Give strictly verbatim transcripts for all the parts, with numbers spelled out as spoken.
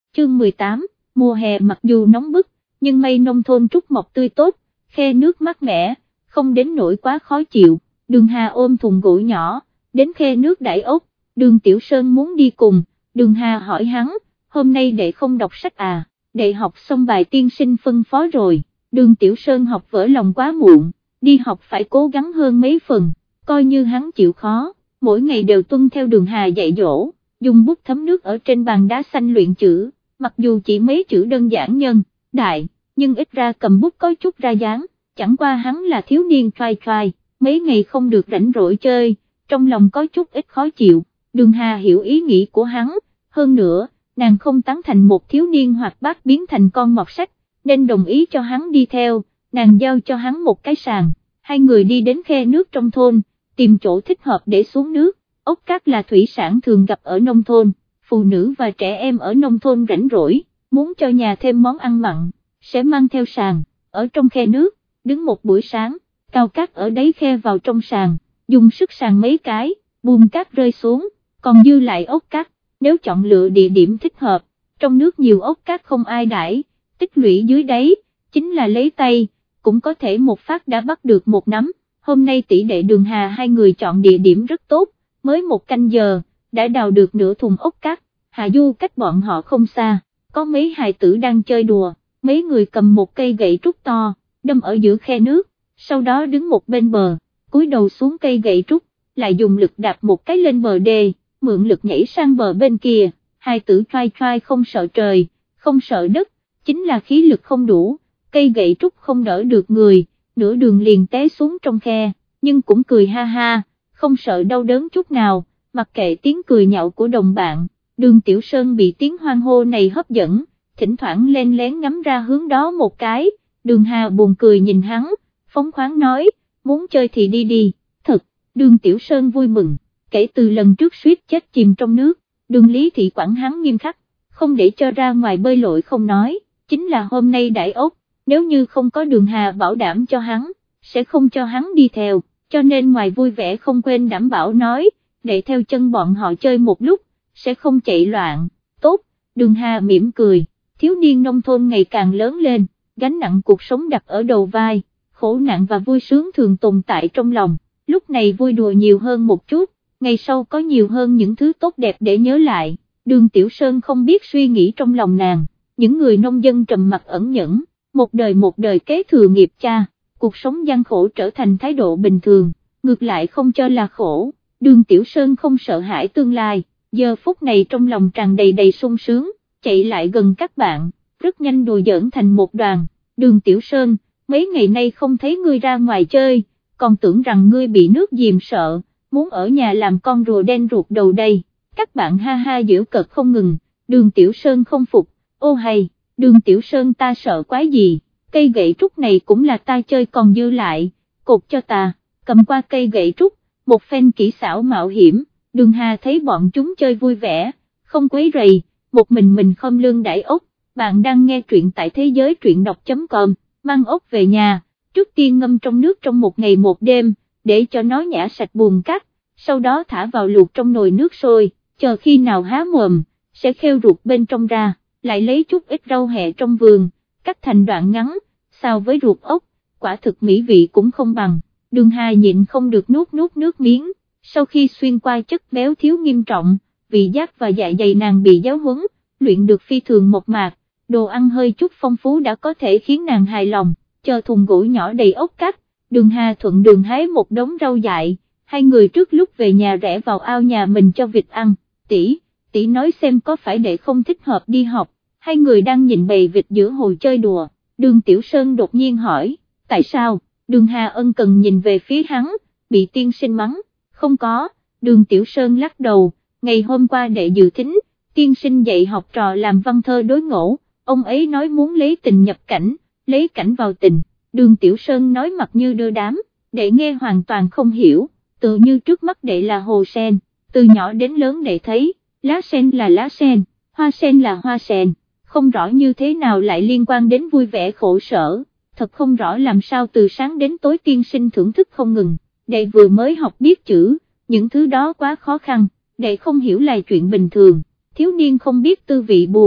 chương mười tám, mùa hè mặc dù nóng bức, nhưng mây nông thôn trút mọc tươi tốt, khe nước mát mẻ, không đến nỗi quá khó chịu. Đường Hà ôm thùng gỗ nhỏ, đến khe nước đãi ốc, Đường Tiểu Sơn muốn đi cùng, Đường Hà hỏi hắn, hôm nay đệ không đọc sách à, đệ học xong bài tiên sinh phân phó rồi. Đường Tiểu Sơn học vỡ lòng quá muộn, đi học phải cố gắng hơn mấy phần, coi như hắn chịu khó, mỗi ngày đều tuân theo Đường Hà dạy dỗ, dùng bút thấm nước ở trên bàn đá xanh luyện chữ, mặc dù chỉ mấy chữ đơn giản nhân, đại, nhưng ít ra cầm bút có chút ra dáng, chẳng qua hắn là thiếu niên trai trai, mấy ngày không được rảnh rỗi chơi, trong lòng có chút ít khó chịu. Đường Hà hiểu ý nghĩ của hắn, hơn nữa, nàng không tán thành một thiếu niên hoạt bát biến thành con mọt sách, nên đồng ý cho hắn đi theo, nàng giao cho hắn một cái sàng, hai người đi đến khe nước trong thôn, tìm chỗ thích hợp để xuống nước. Ốc cát là thủy sản thường gặp ở nông thôn, phụ nữ và trẻ em ở nông thôn rảnh rỗi, muốn cho nhà thêm món ăn mặn, sẽ mang theo sàng, ở trong khe nước, đứng một buổi sáng, cào cát ở đáy khe vào trong sàng, dùng sức sàng mấy cái, buông cát rơi xuống, còn dư lại ốc cát, nếu chọn lựa địa điểm thích hợp, trong nước nhiều ốc cát không ai đãi, tích lũy dưới đáy, chính là lấy tay, cũng có thể một phát đã bắt được một nắm. Hôm nay tỷ đệ Đường Hà hai người chọn địa điểm rất tốt, mới một canh giờ, đã đào được nửa thùng ốc cát. Hạ Du cách bọn họ không xa, có mấy hài tử đang chơi đùa, mấy người cầm một cây gậy trúc to, đâm ở giữa khe nước, sau đó đứng một bên bờ, cúi đầu xuống cây gậy trúc, lại dùng lực đạp một cái lên bờ đê, mượn lực nhảy sang bờ bên kia. Hai tử trai trai không sợ trời, không sợ đất, chính là khí lực không đủ, cây gậy trúc không đỡ được người, nửa đường liền té xuống trong khe, nhưng cũng cười ha ha, không sợ đau đớn chút nào, mặc kệ tiếng cười nhạo của đồng bạn. Đường Tiểu Sơn bị tiếng hoan hô này hấp dẫn, thỉnh thoảng lên lén ngắm ra hướng đó một cái. Đường Hà buồn cười nhìn hắn, phóng khoáng nói, muốn chơi thì đi đi. Thật, Đường Tiểu Sơn vui mừng, kể từ lần trước suýt chết chìm trong nước, Đường Lý Thị quản hắn nghiêm khắc, không để cho ra ngoài bơi lội không nói, chính là hôm nay đãi ốc, nếu như không có Đường Hà bảo đảm cho hắn, sẽ không cho hắn đi theo, cho nên ngoài vui vẻ không quên đảm bảo nói, để theo chân bọn họ chơi một lúc, sẽ không chạy loạn. Tốt, Đường Hà mỉm cười, thiếu niên nông thôn ngày càng lớn lên, gánh nặng cuộc sống đặt ở đầu vai, khổ nạn và vui sướng thường tồn tại trong lòng, lúc này vui đùa nhiều hơn một chút, ngày sau có nhiều hơn những thứ tốt đẹp để nhớ lại. Đường Tiểu Sơn không biết suy nghĩ trong lòng nàng, những người nông dân trầm mặc ẩn nhẫn, một đời một đời kế thừa nghiệp cha, cuộc sống gian khổ trở thành thái độ bình thường, ngược lại không cho là khổ. Đường Tiểu Sơn không sợ hãi tương lai, giờ phút này trong lòng tràn đầy đầy sung sướng, chạy lại gần các bạn, rất nhanh đùa giỡn thành một đoàn. Đường Tiểu Sơn, mấy ngày nay không thấy ngươi ra ngoài chơi, còn tưởng rằng ngươi bị nước dìm sợ, muốn ở nhà làm con rùa đen ruột đầu đây. Các bạn ha ha giễu cợt không ngừng. Đường Tiểu Sơn không phục, ô hay, Đường Tiểu Sơn ta sợ quái gì, cây gậy trúc này cũng là ta chơi còn dư lại, cột cho ta. Cầm qua cây gậy trúc, một phen kỹ xảo mạo hiểm, Đường Hà thấy bọn chúng chơi vui vẻ, không quấy rầy, một mình mình không lương đãi ốc. Bạn đang nghe truyện tại thế giới truyện đọc chấm com, mang ốc về nhà, trước tiên ngâm trong nước trong một ngày một đêm, để cho nó nhả sạch bùn cát, sau đó thả vào luộc trong nồi nước sôi, chờ khi nào há mồm, sẽ khêu ruột bên trong ra, lại lấy chút ít rau hẹ trong vườn, cắt thành đoạn ngắn, xào với ruột ốc, quả thực mỹ vị cũng không bằng. Đường Hà nhịn không được nuốt nuốt nước miếng, sau khi xuyên qua chất béo thiếu nghiêm trọng, vị giác và dạ dày nàng bị giáo huấn, luyện được phi thường mộc mạc, đồ ăn hơi chút phong phú đã có thể khiến nàng hài lòng. Chờ thùng gỗ nhỏ đầy ốc cát, Đường Hà thuận đường hái một đống rau dại, hai người trước lúc về nhà rẽ vào ao nhà mình cho vịt ăn. Tỷ, tỷ nói xem có phải đệ không thích hợp đi học. Hai người đang nhìn bầy vịt giữa hồ chơi đùa, Đường Tiểu Sơn đột nhiên hỏi, tại sao? Đường Hà ân cần nhìn về phía hắn, bị tiên sinh mắng, không có. Đường Tiểu Sơn lắc đầu, ngày hôm qua đệ dự thính, tiên sinh dạy học trò làm văn thơ đối ngộ, ông ấy nói muốn lấy tình nhập cảnh, lấy cảnh vào tình. Đường Tiểu Sơn nói mặt như đưa đám, đệ nghe hoàn toàn không hiểu, tự như trước mắt đệ là hồ sen, từ nhỏ đến lớn đệ thấy, lá sen là lá sen, hoa sen là hoa sen, không rõ như thế nào lại liên quan đến vui vẻ khổ sở, thật không rõ làm sao từ sáng đến tối tiên sinh thưởng thức không ngừng. Đệ vừa mới học biết chữ, những thứ đó quá khó khăn, đệ không hiểu là chuyện bình thường, thiếu niên không biết tư vị buồn,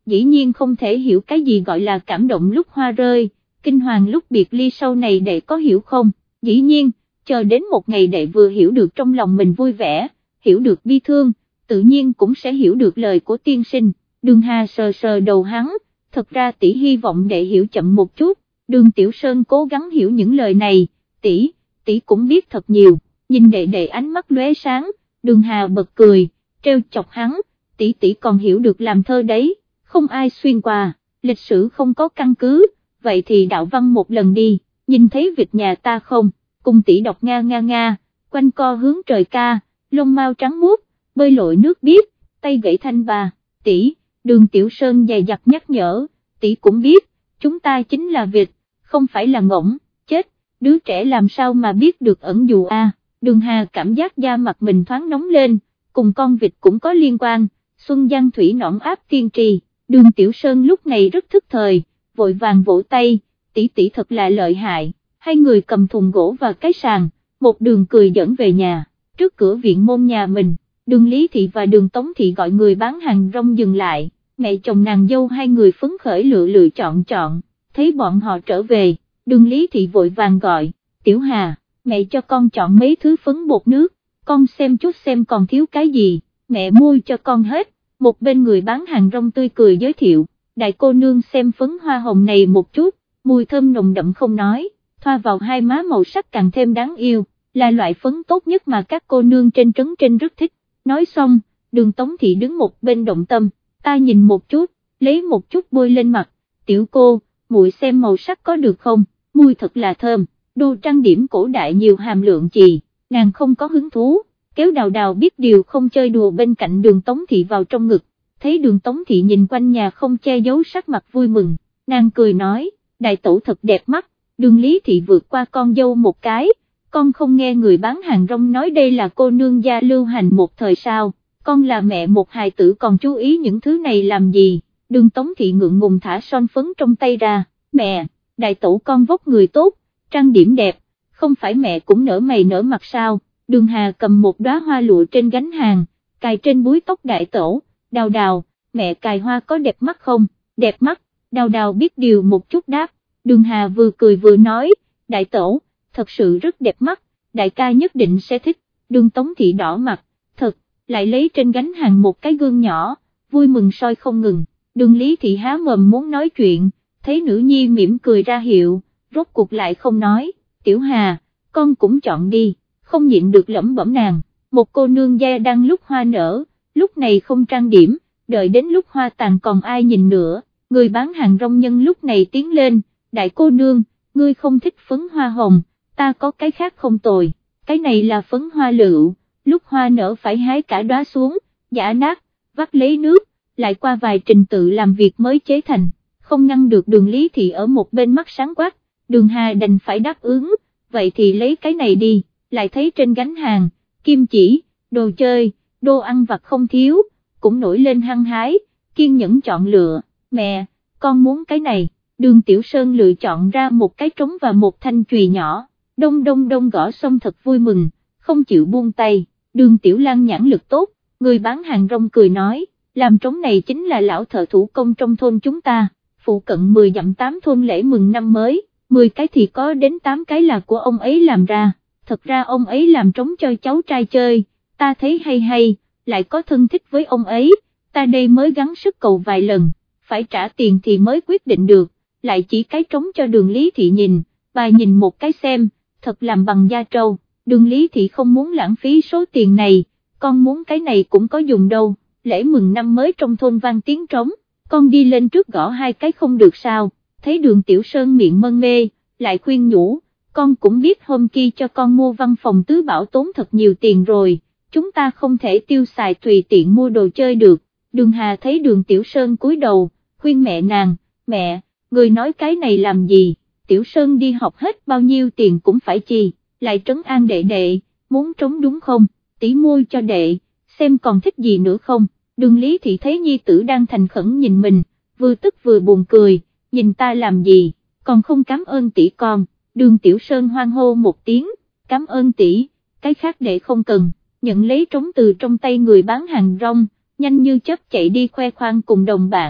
dĩ nhiên không thể hiểu cái gì gọi là cảm động lúc hoa rơi, kinh hoàng lúc biệt ly sau này đệ có hiểu không, dĩ nhiên, chờ đến một ngày đệ vừa hiểu được trong lòng mình vui vẻ, hiểu được bi thương, tự nhiên cũng sẽ hiểu được lời của tiên sinh. Đường Hà sờ sờ đầu hắn, thật ra tỷ hy vọng đệ hiểu chậm một chút. Đường Tiểu Sơn cố gắng hiểu những lời này, tỷ, tỷ cũng biết thật nhiều, nhìn đệ đệ ánh mắt lóe sáng, Đường Hà bật cười, trêu chọc hắn, tỷ tỷ còn hiểu được làm thơ đấy, không ai xuyên qua, lịch sử không có căn cứ, vậy thì đạo văn một lần đi, nhìn thấy vịt nhà ta không, cùng tỷ đọc nga nga nga, quanh co hướng trời ca, lông mao trắng muốt, bơi lội nước biếc, tay gãy thanh bà, tỷ, Đường Tiểu Sơn dày dặt nhắc nhở, tỷ cũng biết, chúng ta chính là vịt, không phải là ngỗng, chết, đứa trẻ làm sao mà biết được ẩn dụ a? Đường Hà cảm giác da mặt mình thoáng nóng lên, cùng con vịt cũng có liên quan, Xuân Giang Thủy nõn áp tiên trì, Đường Tiểu Sơn lúc này rất thức thời, vội vàng vỗ tay, tỷ tỷ thật là lợi hại, hai người cầm thùng gỗ và cái sàn, một đường cười dẫn về nhà, trước cửa viện môn nhà mình, Đường Lý Thị và Đường Tống Thị gọi người bán hàng rong dừng lại, mẹ chồng nàng dâu hai người phấn khởi lựa lựa chọn chọn, thấy bọn họ trở về, Đường Lý Thị vội vàng gọi, Tiểu Hà, mẹ cho con chọn mấy thứ phấn bột nước, con xem chút xem còn thiếu cái gì, mẹ mua cho con hết, một bên người bán hàng rong tươi cười giới thiệu, đại cô nương xem phấn hoa hồng này một chút, mùi thơm nồng đậm không nói, thoa vào hai má màu sắc càng thêm đáng yêu, là loại phấn tốt nhất mà các cô nương trên trấn trên rất thích, nói xong, Đường Tống Thị đứng một bên động tâm, ta nhìn một chút, lấy một chút bôi lên mặt, tiểu cô, muội xem màu sắc có được không, mùi thật là thơm, đồ trang điểm cổ đại nhiều hàm lượng chì, nàng không có hứng thú, kéo Đào Đào biết điều không chơi đùa bên cạnh Đường Tống Thị vào trong ngực, thấy Đường Tống Thị nhìn quanh nhà không che giấu sắc mặt vui mừng, nàng cười nói, đại tẩu thật đẹp mắt, Đường Lý Thị vượt qua con dâu một cái, con không nghe người bán hàng rong nói đây là cô nương gia lưu hành một thời sao, con là mẹ một hài tử còn chú ý những thứ này làm gì, Đường Tống Thị ngượng ngùng thả son phấn trong tay ra, mẹ, đại tẩu con vóc người tốt, trang điểm đẹp, không phải mẹ cũng nở mày nở mặt sao, Đường Hà cầm một đóa hoa lụa trên gánh hàng, cài trên búi tóc đại tẩu, Đào Đào, mẹ cài hoa có đẹp mắt không, đẹp mắt, Đào Đào biết điều một chút đáp, Đường Hà vừa cười vừa nói, đại tẩu, thật sự rất đẹp mắt, đại ca nhất định sẽ thích, Đường Tống Thị đỏ mặt, thật, lại lấy trên gánh hàng một cái gương nhỏ, vui mừng soi không ngừng, Đường Lý Thị há mồm muốn nói chuyện, thấy nữ nhi mỉm cười ra hiệu, rốt cuộc lại không nói, Tiểu Hà, con cũng chọn đi, không nhịn được lẩm bẩm nàng, một cô nương gia đang lúc hoa nở, lúc này không trang điểm, đợi đến lúc hoa tàn còn ai nhìn nữa, người bán hàng rong nhân lúc này tiến lên, đại cô nương, ngươi không thích phấn hoa hồng, ta có cái khác không tồi, cái này là phấn hoa lựu, lúc hoa nở phải hái cả đóa xuống, giã nát, vắt lấy nước, lại qua vài trình tự làm việc mới chế thành, không ngăn được Đường Lý Thị ở một bên mắt sáng quát, Đường Hà đành phải đáp ứng, vậy thì lấy cái này đi, lại thấy trên gánh hàng, kim chỉ, đồ chơi, đồ ăn vặt không thiếu, cũng nổi lên hăng hái, kiên nhẫn chọn lựa, mẹ, con muốn cái này, Đường Tiểu Sơn lựa chọn ra một cái trống và một thanh chùy nhỏ, đông đông đông gõ xong thật vui mừng, không chịu buông tay, Đường Tiểu Lan nhãn lực tốt, người bán hàng rong cười nói, làm trống này chính là lão thợ thủ công trong thôn chúng ta, phụ cận mười dặm tám thôn lễ mừng năm mới, mười cái thì có đến tám cái là của ông ấy làm ra, thật ra ông ấy làm trống cho cháu trai chơi, ta thấy hay hay, lại có thân thích với ông ấy, ta đây mới gắng sức cầu vài lần, phải trả tiền thì mới quyết định được, lại chỉ cái trống cho Đường Lý Thị nhìn, bà nhìn một cái xem, thật làm bằng da trâu, Đường Lý Thị không muốn lãng phí số tiền này, con muốn cái này cũng có dùng đâu, lễ mừng năm mới trong thôn vang tiếng trống, con đi lên trước gõ hai cái không được sao, thấy Đường Tiểu Sơn miệng mân mê, lại khuyên nhủ, con cũng biết hôm kia cho con mua văn phòng tứ bảo tốn thật nhiều tiền rồi, chúng ta không thể tiêu xài tùy tiện mua đồ chơi được, Đường Hà thấy Đường Tiểu Sơn cúi đầu, khuyên mẹ nàng, mẹ, người nói cái này làm gì, Tiểu Sơn đi học hết bao nhiêu tiền cũng phải chi, lại trấn an đệ đệ, muốn trống đúng không, tỷ mua cho đệ, xem còn thích gì nữa không, Đường Lý Thị thấy nhi tử đang thành khẩn nhìn mình, vừa tức vừa buồn cười, nhìn ta làm gì, còn không cảm ơn tỷ con, Đường Tiểu Sơn hoan hô một tiếng, cảm ơn tỷ, cái khác đệ không cần, nhận lấy trống từ trong tay người bán hàng rong, nhanh như chớp chạy đi khoe khoang cùng đồng bạn,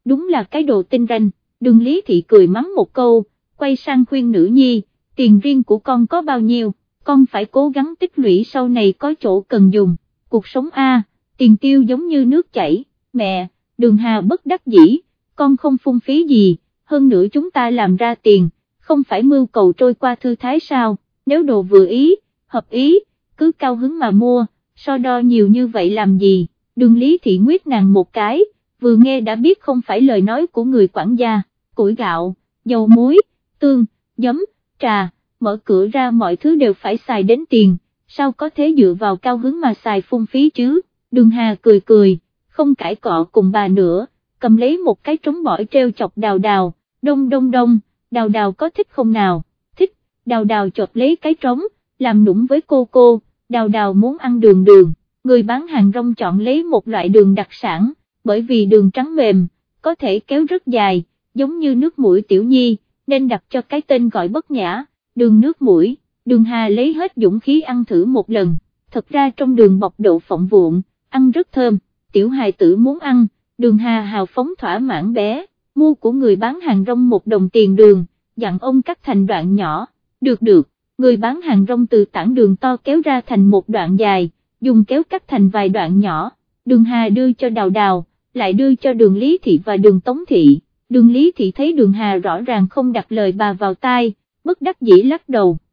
đúng là cái đồ tinh ranh. Đường Lý Thị cười mắng một câu, quay sang khuyên nữ nhi, tiền riêng của con có bao nhiêu, con phải cố gắng tích lũy sau này có chỗ cần dùng, cuộc sống a, tiền tiêu giống như nước chảy. Mẹ, Đường Hà bất đắc dĩ, con không phung phí gì, hơn nữa chúng ta làm ra tiền, không phải mưu cầu trôi qua thư thái sao, nếu đồ vừa ý, hợp ý, cứ cao hứng mà mua, so đo nhiều như vậy làm gì. Đường Lý Thị nguyết nàng một cái, vừa nghe đã biết không phải lời nói của người quản gia. Củi gạo, dầu muối, tương, giấm, trà, mở cửa ra mọi thứ đều phải xài đến tiền, sao có thể dựa vào cao hứng mà xài phung phí chứ. Đường Hà cười cười, không cãi cọ cùng bà nữa, cầm lấy một cái trống bỏi treo chọc Đào Đào, đông đông đông, Đào Đào có thích không nào, thích. Đào Đào chộp lấy cái trống, làm nũng với cô cô, Đào Đào muốn ăn đường đường, người bán hàng rong chọn lấy một loại đường đặc sản, bởi vì đường trắng mềm, có thể kéo rất dài, giống như nước muỗi tiểu nhi, nên đặt cho cái tên gọi bất nhã, đường nước muỗi. Đường Hà lấy hết dũng khí ăn thử một lần, thật ra trong đường bọc đậu phộng vụn, ăn rất thơm, tiểu hài tử muốn ăn, Đường Hà hào phóng thỏa mãn bé, mua của người bán hàng rong một đồng tiền đường, dặn ông cắt thành đoạn nhỏ, được được, người bán hàng rong từ tảng đường to kéo ra thành một đoạn dài, dùng kéo cắt thành vài đoạn nhỏ, Đường Hà đưa cho Đào Đào, lại đưa cho Đường Lý Thị và Đường Tống Thị. Đường Lý Thị thấy Đường Hà rõ ràng không đặt lời bà vào tai, bất đắc dĩ lắc đầu.